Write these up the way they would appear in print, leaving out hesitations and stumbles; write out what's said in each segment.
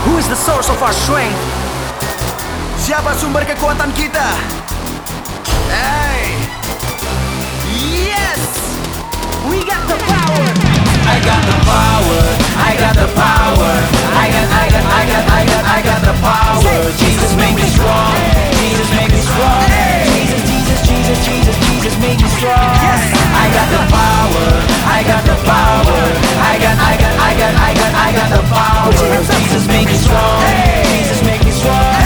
Who is the source of our strength? Siapa sumber kekuatan kita? Hey, yes, We got the power. I got the power, I got the power, I got the power. Jesus make me strong, Jesus make me strong, Jesus make me strong. I got the power, I got the power, I got the power. Jesus make me strong, Jesus make me strong,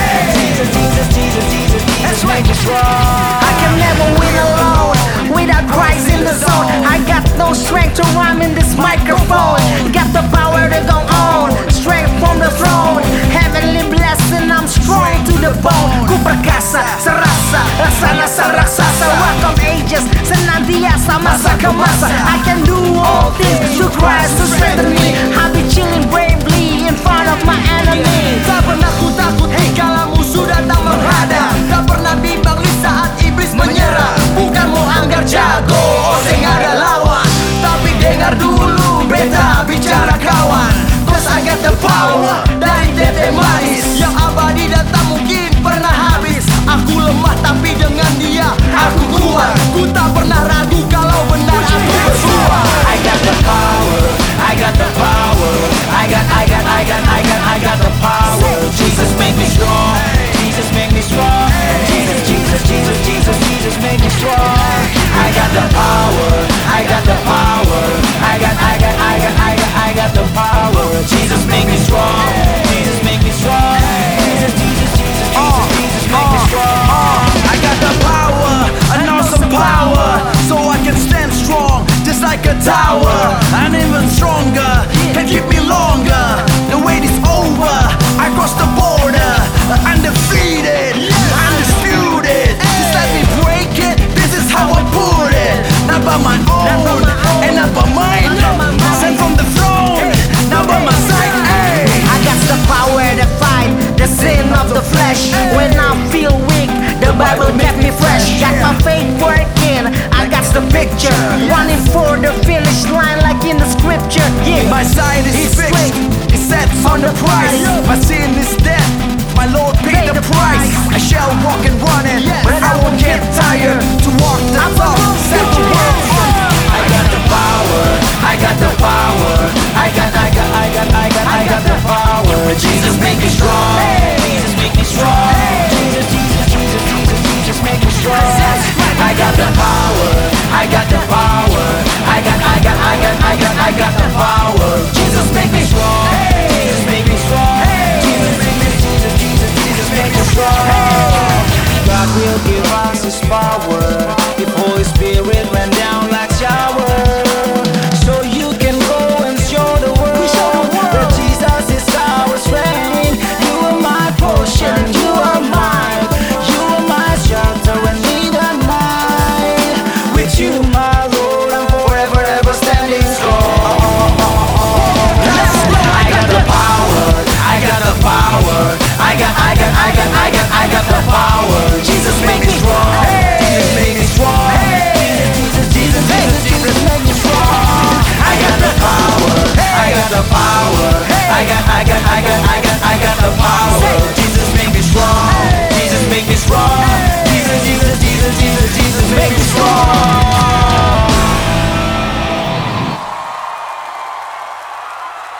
Jesus make me strong. I can never win alone without Christ in the zone. I got no strength to rhyme in this microphone. Got the power to go on, strength from the throne. Heavenly blessing, I'm strong to the bone. Ku perkasa, serasa, laksana raksasa. Rock of ages, senantiasa masa ke masa. I can do all things through Christ to strengthen me. I'll be chilling bravely in front of my enemy. tak pernah ku takut kala musuh datang menghadang. Tak pernah bimbang di saat iblis menyerang. Bukan mau anggar jago, oseng ada lawan. Tapi dengar dulu beta bicara kawan. Cause I got the power dari tete manis yang abadi dan tak mungkin pernah habis. Aku lemah tapi dengan dia aku kuat. Ku tak pernah ragu kalau benar aku bersuara. I got the power, I got the power, I got the power. Jesus make me strong, Jesus make me strong, Jesus make me strong. I got the power, I got the power, I got the power. Jesus make me strong, Jesus make me strong, Jesus make me strong. I got the power, an awesome power, so I can stand strong, just like a tower. And even stronger, can keep me longer. The wait is over, I crossed the border, undefeated, undisputed. Just let me break it, this is how I put it. Not by my own, and not by mine. Sent from the throne, not by my side. Ay. I got the power to fight the sin of the flesh. When I feel weak, the Bible kept me fresh. Got my faith working, I got the picture. Running for the finish line like in the scripture. Yeah, My side is fixed, it's set on the price. My sin is dead, my Lord paid the price. I shall walk and run it, but I won't get tired to walk the talk.